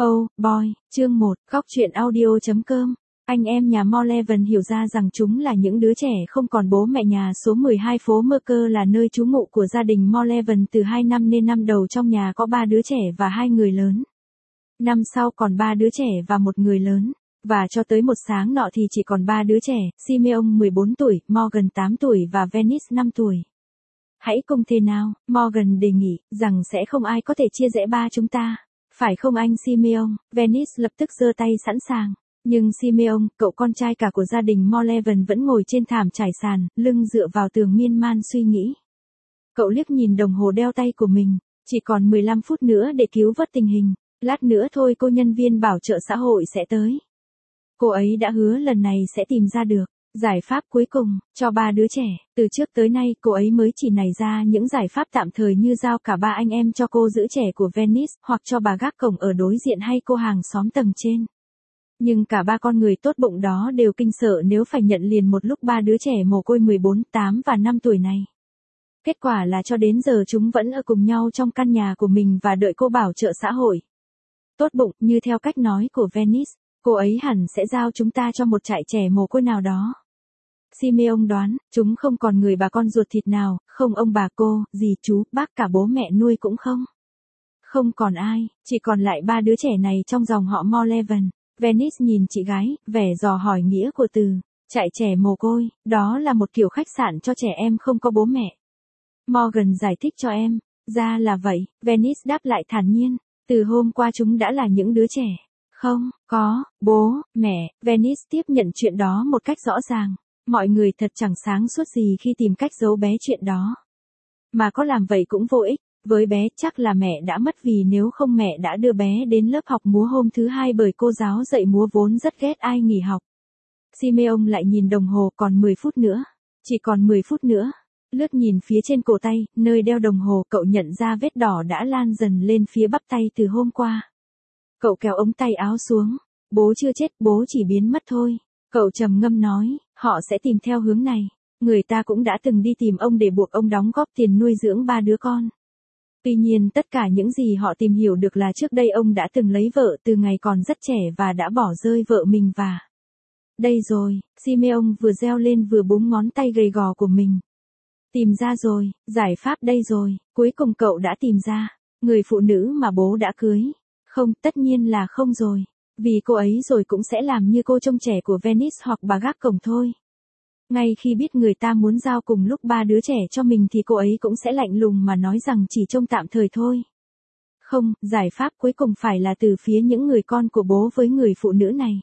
Oh, boy, chương 1, góc truyện audio.com. Anh em nhà Moleven hiểu ra rằng chúng là những đứa trẻ không còn bố mẹ. Nhà số 12 phố Merker là nơi trú ngụ của gia đình Moleven từ 2 năm nên năm đầu trong nhà có 3 đứa trẻ và 2 người lớn. Năm sau còn 3 đứa trẻ và 1 người lớn. Và cho tới một sáng nọ thì chỉ còn 3 đứa trẻ, Simeon 14 tuổi, Morgan 8 tuổi và Venice 5 tuổi. Hãy cùng thế nào, Morgan đề nghị, rằng sẽ không ai có thể chia rẽ ba chúng ta. Phải không anh Simeon? Venice lập tức giơ tay sẵn sàng. Nhưng Simeon, cậu con trai cả của gia đình Moleven vẫn ngồi trên thảm trải sàn, lưng dựa vào tường miên man suy nghĩ. Cậu liếc nhìn đồng hồ đeo tay của mình, chỉ còn 15 phút nữa để cứu vớt tình hình. Lát nữa thôi cô nhân viên bảo trợ xã hội sẽ tới. Cô ấy đã hứa lần này sẽ tìm ra được giải pháp cuối cùng cho 3 đứa trẻ. Từ trước tới nay cô ấy mới chỉ nảy ra những giải pháp tạm thời như giao cả 3 anh em cho cô giữ trẻ của Venice, hoặc cho bà gác cổng ở đối diện hay cô hàng xóm tầng trên. Nhưng cả 3 con người tốt bụng đó đều kinh sợ nếu phải nhận liền một lúc 3 đứa trẻ mồ côi 14, 8 và 5 tuổi này. Kết quả là cho đến giờ chúng vẫn ở cùng nhau trong căn nhà của mình và đợi cô bảo trợ xã hội. Tốt bụng, như theo cách nói của Venice, cô ấy hẳn sẽ giao chúng ta cho một trại trẻ mồ côi nào đó. Simeon đoán, chúng không còn người bà con ruột thịt nào, không ông bà cô, dì chú, bác cả bố mẹ nuôi cũng không. Không còn ai, chỉ còn lại 3 đứa trẻ này trong dòng họ Moleven. Venice nhìn chị gái, vẻ dò hỏi nghĩa của từ trại trẻ mồ côi, đó là một kiểu khách sạn cho trẻ em không có bố mẹ. Morgan giải thích cho em, ra là vậy, Venice đáp lại thản nhiên, từ hôm qua chúng đã là những đứa trẻ. Không, có, bố, mẹ, Venice tiếp nhận chuyện đó một cách rõ ràng. Mọi người thật chẳng sáng suốt gì khi tìm cách giấu bé chuyện đó. Mà có làm vậy cũng vô ích, với bé chắc là mẹ đã mất vì nếu không mẹ đã đưa bé đến lớp học múa hôm thứ Hai bởi cô giáo dạy múa vốn rất ghét ai nghỉ học. Simeon lại nhìn đồng hồ còn 10 phút nữa. Chỉ còn 10 phút nữa. Lướt nhìn phía trên cổ tay, nơi đeo đồng hồ cậu nhận ra vết đỏ đã lan dần lên phía bắp tay từ hôm qua. Cậu kéo ống tay áo xuống. Bố chưa chết, bố chỉ biến mất thôi. Cậu trầm ngâm nói, họ sẽ tìm theo hướng này. Người ta cũng đã từng đi tìm ông để buộc ông đóng góp tiền nuôi dưỡng 3 đứa con. Tuy nhiên tất cả những gì họ tìm hiểu được là trước đây ông đã từng lấy vợ từ ngày còn rất trẻ và đã bỏ rơi vợ mình và... Đây rồi, Simeon vừa reo lên vừa búng ngón tay gầy gò của mình. Tìm ra rồi, giải pháp đây rồi, cuối cùng cậu đã tìm ra. Người phụ nữ mà bố đã cưới. Không, tất nhiên là không rồi. Vì cô ấy rồi cũng sẽ làm như cô trông trẻ của Venice hoặc bà gác cổng thôi. Ngay khi biết người ta muốn giao cùng lúc 3 đứa trẻ cho mình thì cô ấy cũng sẽ lạnh lùng mà nói rằng chỉ trông tạm thời thôi. Không, giải pháp cuối cùng phải là từ phía những người con của bố với người phụ nữ này.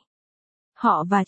Họ và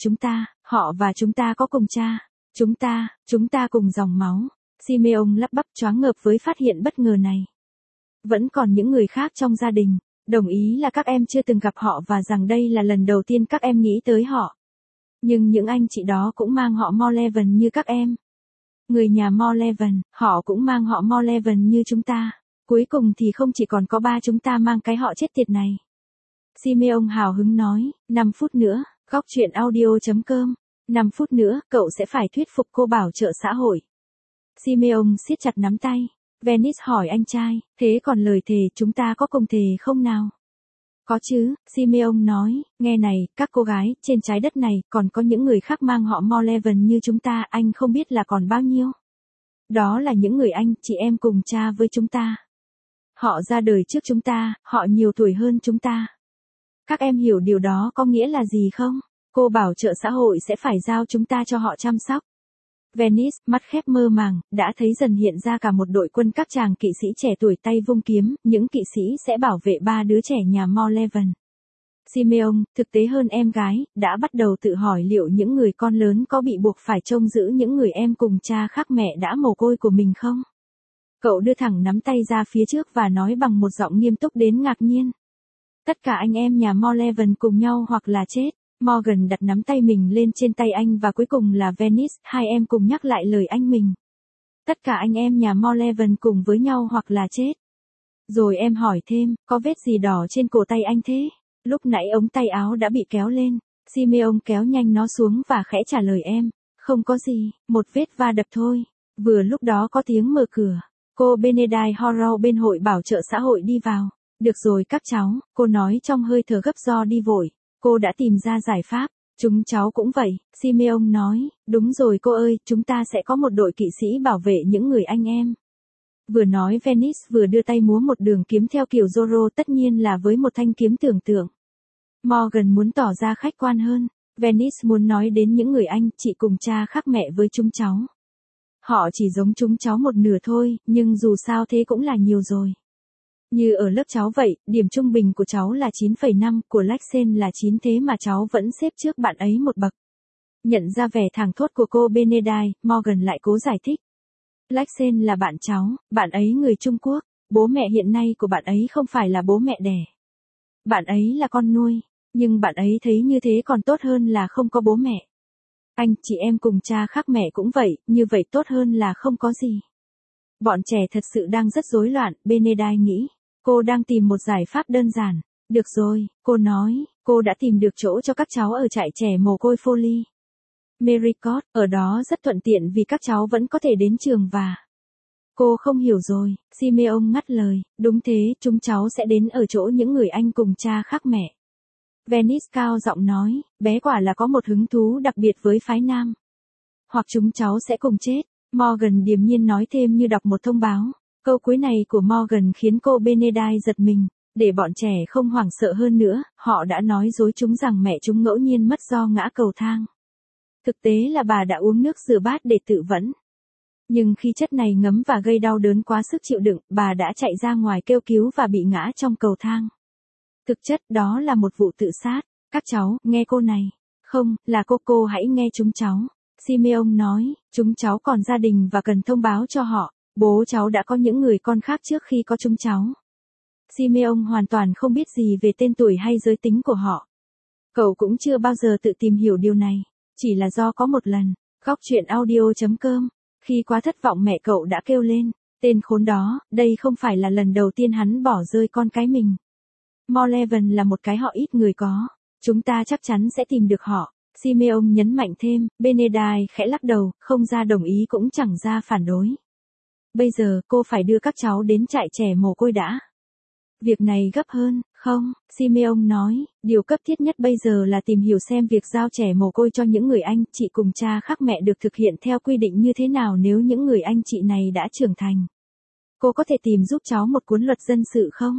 chúng ta có cùng cha. Chúng ta cùng dòng máu. Simeon lắp bắp choáng ngợp với phát hiện bất ngờ này. Vẫn còn những người khác trong gia đình. Đồng ý là các em chưa từng gặp họ và rằng đây là lần đầu tiên các em nghĩ tới họ. Nhưng những anh chị đó cũng mang họ Moleven như các em. Người nhà Moleven, họ cũng mang họ Moleven như chúng ta. Cuối cùng thì không chỉ còn có 3 chúng ta mang cái họ chết tiệt này. Simeon hào hứng nói, 5 phút nữa, góc truyện audio.com. 5 phút nữa, cậu sẽ phải thuyết phục cô bảo trợ xã hội. Simeon siết chặt nắm tay. Venice hỏi anh trai, thế còn lời thề chúng ta có cùng thề không nào? Có chứ, Simeon nói, nghe này, các cô gái, trên trái đất này, còn có những người khác mang họ Moleven như chúng ta, anh không biết là còn bao nhiêu. Đó là những người anh, chị em cùng cha với chúng ta. Họ ra đời trước chúng ta, họ nhiều tuổi hơn chúng ta. Các em hiểu điều đó có nghĩa là gì không? Cô bảo trợ xã hội sẽ phải giao chúng ta cho họ chăm sóc. Venice, mắt khép mơ màng, đã thấy dần hiện ra cả một đội quân các chàng kỵ sĩ trẻ tuổi tay vung kiếm, những kỵ sĩ sẽ bảo vệ 3 đứa trẻ nhà Moleven. Simeon, thực tế hơn em gái, đã bắt đầu tự hỏi liệu những người con lớn có bị buộc phải trông giữ những người em cùng cha khác mẹ đã mồ côi của mình không? Cậu đưa thẳng nắm tay ra phía trước và nói bằng một giọng nghiêm túc đến ngạc nhiên. Tất cả anh em nhà Moleven cùng nhau hoặc là chết. Morgan đặt nắm tay mình lên trên tay anh và cuối cùng là Venice, hai em cùng nhắc lại lời anh mình. Tất cả anh em nhà Moleven cùng với nhau hoặc là chết. Rồi em hỏi thêm, có vết gì đỏ trên cổ tay anh thế? Lúc nãy ống tay áo đã bị kéo lên. Simeon kéo nhanh nó xuống và khẽ trả lời em. Không có gì, một vết va đập thôi. Vừa lúc đó có tiếng mở cửa. Cô Benedict Horrell bên hội bảo trợ xã hội đi vào. Được rồi các cháu, cô nói trong hơi thở gấp do đi vội. Cô đã tìm ra giải pháp. Chúng cháu cũng vậy, Simeon nói, đúng rồi cô ơi, chúng ta sẽ có một đội kỵ sĩ bảo vệ những người anh em. Vừa nói Venice vừa đưa tay múa một đường kiếm theo kiểu Zorro, tất nhiên là với một thanh kiếm tưởng tượng. Morgan muốn tỏ ra khách quan hơn. Venice muốn nói đến những người anh chị cùng cha khác mẹ với chúng cháu. Họ chỉ giống chúng cháu một nửa thôi, nhưng dù sao thế cũng là nhiều rồi. Như ở lớp cháu vậy, điểm trung bình của cháu là 9,5, của Lexen là 9, thế mà cháu vẫn xếp trước bạn ấy một bậc. Nhận ra vẻ thảng thốt của cô Benedict, Morgan lại cố giải thích. Lexen là bạn cháu, bạn ấy người Trung Quốc, bố mẹ hiện nay của bạn ấy không phải là bố mẹ đẻ. Bạn ấy là con nuôi, nhưng bạn ấy thấy như thế còn tốt hơn là không có bố mẹ. Anh chị em cùng cha khác mẹ cũng vậy, như vậy tốt hơn là không có gì. Bọn trẻ thật sự đang rất rối loạn, Benedict nghĩ. Cô đang tìm một giải pháp đơn giản. Được rồi, cô nói, cô đã tìm được chỗ cho các cháu ở trại trẻ mồ côi Foley. Maricot, ở đó rất thuận tiện vì các cháu vẫn có thể đến trường và... Cô không hiểu rồi, Simeon ngắt lời, đúng thế, chúng cháu sẽ đến ở chỗ những người anh cùng cha khác mẹ. Venice cao giọng nói, bé quả là có một hứng thú đặc biệt với phái nam. Hoặc chúng cháu sẽ cùng chết, Morgan điềm nhiên nói thêm như đọc một thông báo. Câu cuối này của Morgan khiến cô Benedict giật mình, để bọn trẻ không hoảng sợ hơn nữa, họ đã nói dối chúng rằng mẹ chúng ngẫu nhiên mất do ngã cầu thang. Thực tế là bà đã uống nước rửa bát để tự vẫn. Nhưng khi chất này ngấm và gây đau đớn quá sức chịu đựng, bà đã chạy ra ngoài kêu cứu và bị ngã trong cầu thang. Thực chất đó là một vụ tự sát. Các cháu, nghe cô này. Không, là cô hãy nghe chúng cháu. Simeon nói, chúng cháu còn gia đình và cần thông báo cho họ. Bố cháu đã có những người con khác trước khi có chúng cháu. Simeon hoàn toàn không biết gì về tên tuổi hay giới tính của họ. Cậu cũng chưa bao giờ tự tìm hiểu điều này. Chỉ là do có một lần, góc chuyện audio.com, khi quá thất vọng mẹ cậu đã kêu lên, tên khốn đó, đây không phải là lần đầu tiên hắn bỏ rơi con cái mình. Morleven là một cái họ ít người có. Chúng ta chắc chắn sẽ tìm được họ. Simeon nhấn mạnh thêm, Benedict khẽ lắc đầu, không ra đồng ý cũng chẳng ra phản đối. Bây giờ cô phải đưa các cháu đến trại trẻ mồ côi đã. Việc này gấp hơn, không, Simeon nói, điều cấp thiết nhất bây giờ là tìm hiểu xem việc giao trẻ mồ côi cho những người anh chị cùng cha khác mẹ được thực hiện theo quy định như thế nào nếu những người anh chị này đã trưởng thành. Cô có thể tìm giúp cháu một cuốn luật dân sự không?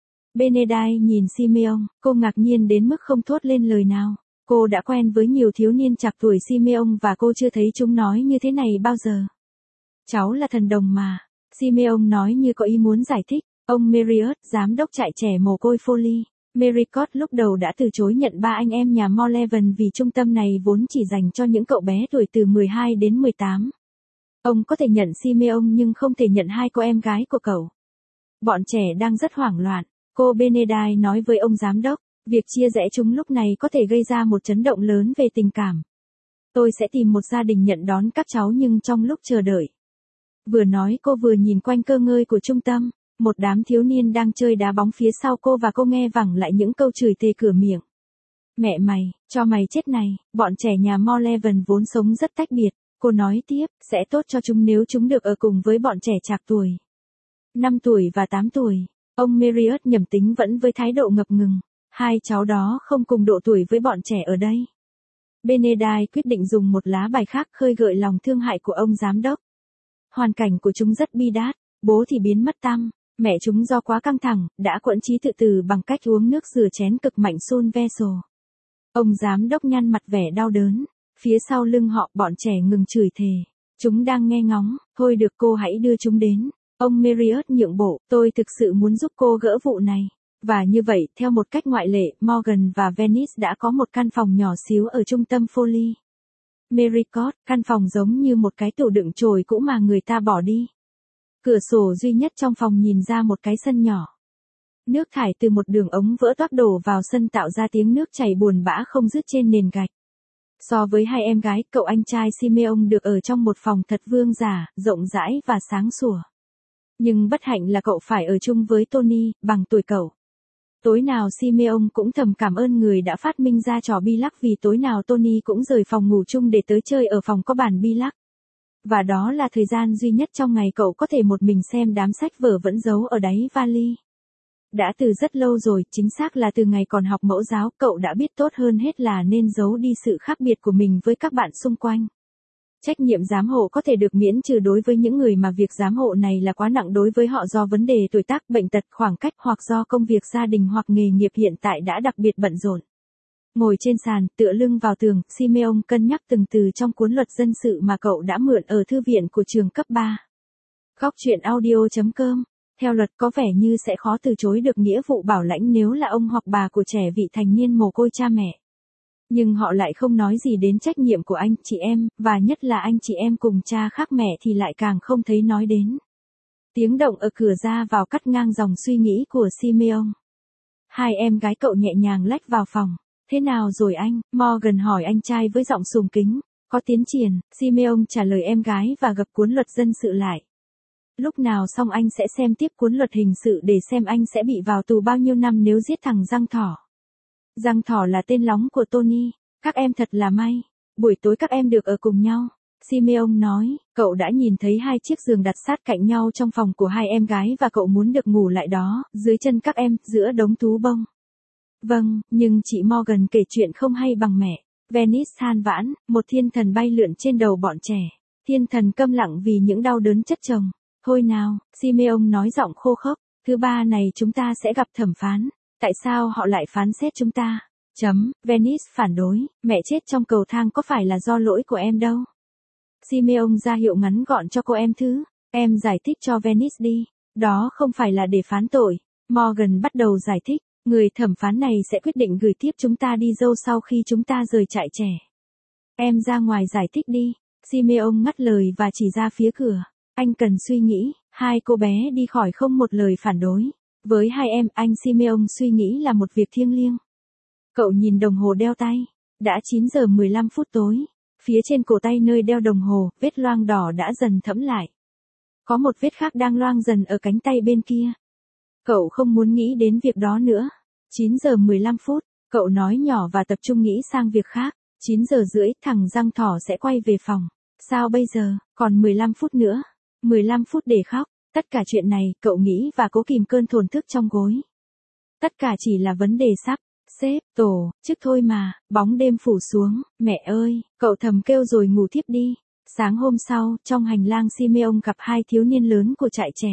Benedict nhìn Simeon, cô ngạc nhiên đến mức không thốt lên lời nào. Cô đã quen với nhiều thiếu niên trạc tuổi Simeon và cô chưa thấy chúng nói như thế này bao giờ. Cháu là thần đồng mà. Simeon nói như có ý muốn giải thích. Ông Marriott, giám đốc trại trẻ mồ côi Foley. Maricot lúc đầu đã từ chối nhận 3 anh em nhà Morleven vì trung tâm này vốn chỉ dành cho những cậu bé tuổi từ 12 đến 18. Ông có thể nhận Simeon nhưng không thể nhận 2 cô em gái của cậu. Bọn trẻ đang rất hoảng loạn. Cô Benedict nói với ông giám đốc, việc chia rẽ chúng lúc này có thể gây ra một chấn động lớn về tình cảm. Tôi sẽ tìm một gia đình nhận đón các cháu nhưng trong lúc chờ đợi. Vừa nói cô vừa nhìn quanh cơ ngơi của trung tâm. Một đám thiếu niên đang chơi đá bóng phía sau cô và cô nghe vẳng lại những câu chửi thề cửa miệng. Mẹ mày, cho mày chết này, bọn trẻ nhà Morleven vốn sống rất tách biệt. Cô nói tiếp, sẽ tốt cho chúng nếu chúng được ở cùng với bọn trẻ trạc tuổi. 5 tuổi và 8 tuổi. Ông Marriott nhẩm tính vẫn với thái độ ngập ngừng. 2 cháu đó không cùng độ tuổi với bọn trẻ ở đây. Benedict quyết định dùng một lá bài khác khơi gợi lòng thương hại của ông giám đốc. Hoàn cảnh của chúng rất bi đát, bố thì biến mất tăm. Mẹ chúng do quá căng thẳng, đã quẫn trí tự tử bằng cách uống nước rửa chén cực mạnh Sun Vessel. Ông giám đốc nhăn mặt vẻ đau đớn. Phía sau lưng họ bọn trẻ ngừng chửi thề. Chúng đang nghe ngóng, thôi được cô hãy đưa chúng đến. Ông Marriott nhượng bộ, tôi thực sự muốn giúp cô gỡ vụ này. Và như vậy, theo một cách ngoại lệ, Morgan và Venice đã có một căn phòng nhỏ xíu ở trung tâm Foley. Maricot, căn phòng giống như một cái tủ đựng chồi cũ mà người ta bỏ đi. Cửa sổ duy nhất trong phòng nhìn ra một cái sân nhỏ. Nước thải từ một đường ống vỡ toác đổ vào sân tạo ra tiếng nước chảy buồn bã không dứt trên nền gạch. So với 2 em gái, cậu anh trai Simeon được ở trong một phòng thật vương giả, rộng rãi và sáng sủa. Nhưng bất hạnh là cậu phải ở chung với Tony, bằng tuổi cậu. Tối nào Simeon cũng thầm cảm ơn người đã phát minh ra trò bi lắc vì tối nào Tony cũng rời phòng ngủ chung để tới chơi ở phòng có bàn bi lắc. Và đó là thời gian duy nhất trong ngày cậu có thể một mình xem đám sách vở vẫn giấu ở đáy vali. Đã từ rất lâu rồi, chính xác là từ ngày còn học mẫu giáo, cậu đã biết tốt hơn hết là nên giấu đi sự khác biệt của mình với các bạn xung quanh. Trách nhiệm giám hộ có thể được miễn trừ đối với những người mà việc giám hộ này là quá nặng đối với họ do vấn đề tuổi tác, bệnh tật, khoảng cách hoặc do công việc gia đình hoặc nghề nghiệp hiện tại đã đặc biệt bận rộn. Ngồi trên sàn, tựa lưng vào tường, Simeon cân nhắc từng từ trong cuốn luật dân sự mà cậu đã mượn ở thư viện của trường cấp 3. Góc truyện audio.com. Theo luật có vẻ như sẽ khó từ chối được nghĩa vụ bảo lãnh nếu là ông hoặc bà của trẻ vị thành niên mồ côi cha mẹ. Nhưng họ lại không nói gì đến trách nhiệm của anh chị em, và nhất là anh chị em cùng cha khác mẹ thì lại càng không thấy nói đến. Tiếng động ở cửa ra vào cắt ngang dòng suy nghĩ của Simeon. Hai em gái cậu nhẹ nhàng lách vào phòng. Thế nào rồi anh? Morgan hỏi anh trai với giọng sùng kính. Có tiến triển, Simeon trả lời em gái và gập cuốn luật dân sự lại. Lúc nào xong anh sẽ xem tiếp cuốn luật hình sự để xem anh sẽ bị vào tù bao nhiêu năm nếu giết thằng Răng Thỏ. Răng Thỏ là tên lóng của Tony. Các em thật là may. Buổi tối các em được ở cùng nhau. Simeon nói, cậu đã nhìn thấy hai chiếc giường đặt sát cạnh nhau trong phòng của hai em gái và cậu muốn được ngủ lại đó, dưới chân các em, giữa đống thú bông. Vâng, nhưng chị Morgan kể chuyện không hay bằng mẹ. Venice than vãn, một thiên thần bay lượn trên đầu bọn trẻ. Thiên thần câm lặng vì những đau đớn chất chồng. Thôi nào, Simeon nói giọng khô khốc, thứ ba này chúng ta sẽ gặp thẩm phán. Tại sao họ lại phán xét chúng ta? Venice phản đối, mẹ chết trong cầu thang có phải là do lỗi của em đâu. Simeon ra hiệu ngắn gọn cho cô em thứ. Em giải thích cho Venice đi. Đó không phải là để phán tội. Morgan bắt đầu giải thích. Người thẩm phán này sẽ quyết định gửi tiếp chúng ta đi dâu sau khi chúng ta rời trại trẻ. Em ra ngoài giải thích đi. Simeon ngắt lời và chỉ ra phía cửa. Anh cần suy nghĩ. Hai cô bé đi khỏi không một lời phản đối. Với hai em, anh Simeon suy nghĩ là một việc thiêng liêng. Cậu nhìn đồng hồ đeo tay. Đã 9 giờ 15 phút tối. Phía trên cổ tay nơi đeo đồng hồ, vết loang đỏ đã dần thẫm lại. Có một vết khác đang loang dần ở cánh tay bên kia. Cậu không muốn nghĩ đến việc đó nữa. 9 giờ 15 phút, cậu nói nhỏ và tập trung nghĩ sang việc khác. 9 giờ rưỡi, thằng Răng Thỏ sẽ quay về phòng. Sao bây giờ, còn 15 phút nữa. 15 phút để khóc. Tất cả chuyện này, cậu nghĩ và cố kìm cơn thổn thức trong gối. Tất cả chỉ là vấn đề sắp xếp tổ chức thôi mà. Bóng đêm phủ xuống. Mẹ ơi, cậu thầm kêu rồi ngủ thiếp đi. Sáng hôm sau, trong hành lang Simeon gặp hai thiếu niên lớn của trại trẻ.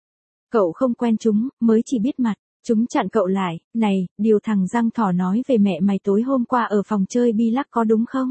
Cậu không quen chúng, mới chỉ biết mặt. Chúng chặn cậu lại. Này, điều thằng Răng Thỏ nói về mẹ mày tối hôm qua ở phòng chơi bi-lắc có đúng không?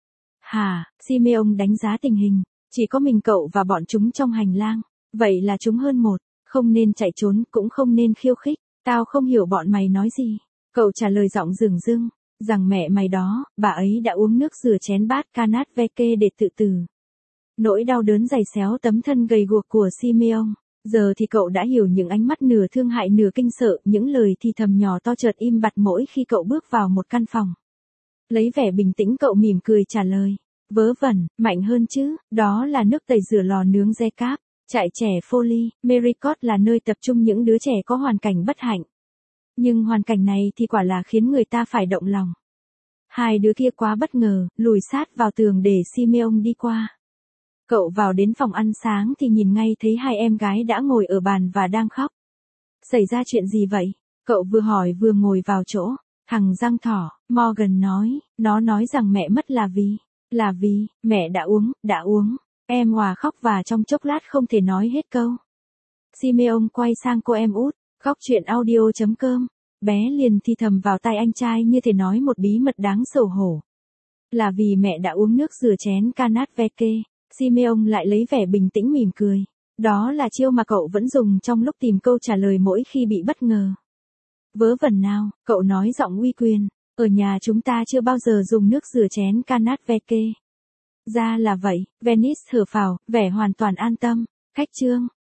Hả? Simeon đánh giá tình hình. Chỉ có mình cậu và bọn chúng trong hành lang. Vậy là chúng hơn một. Không nên chạy trốn, cũng không nên khiêu khích. Tao không hiểu bọn mày nói gì. Cậu trả lời giọng dửng dưng. Rằng mẹ mày đó, bà ấy đã uống nước rửa chén bát canat veke để tự tử. Nỗi đau đớn dày xéo tấm thân gầy guộc của Simeon. Giờ thì cậu đã hiểu những ánh mắt nửa thương hại nửa kinh sợ, những lời thì thầm nhỏ to chợt im bặt mỗi khi cậu bước vào một căn phòng. Lấy vẻ bình tĩnh cậu mỉm cười trả lời. Vớ vẩn, mạnh hơn chứ, đó là nước tẩy rửa lò nướng Decap. Trại trẻ Folly, Maricot là nơi tập trung những đứa trẻ có hoàn cảnh bất hạnh. Nhưng hoàn cảnh này thì quả là khiến người ta phải động lòng. Hai đứa kia quá bất ngờ, lùi sát vào tường để Simeon đi qua. Cậu vào đến phòng ăn sáng thì nhìn ngay thấy hai em gái đã ngồi ở bàn và đang khóc. Xảy ra chuyện gì vậy? Cậu vừa hỏi vừa ngồi vào chỗ. Thằng Răng Thỏ, Morgan nói, nó nói rằng mẹ mất là vì, mẹ đã uống. Em Hòa khóc và trong chốc lát không thể nói hết câu. Simeon quay sang cô em út, góc truyện audio.com. Bé liền thì thầm vào tai anh trai như thể nói một bí mật đáng xấu hổ. Là vì mẹ đã uống nước rửa chén canat veke. Simeon lại lấy vẻ bình tĩnh mỉm cười. Đó là chiêu mà cậu vẫn dùng trong lúc tìm câu trả lời mỗi khi bị bất ngờ. Vớ vẩn nào, cậu nói giọng uy quyền. Ở nhà chúng ta chưa bao giờ dùng nước rửa chén canat veke. Ra là vậy, Venice thở phào, vẻ hoàn toàn an tâm. Khách trương,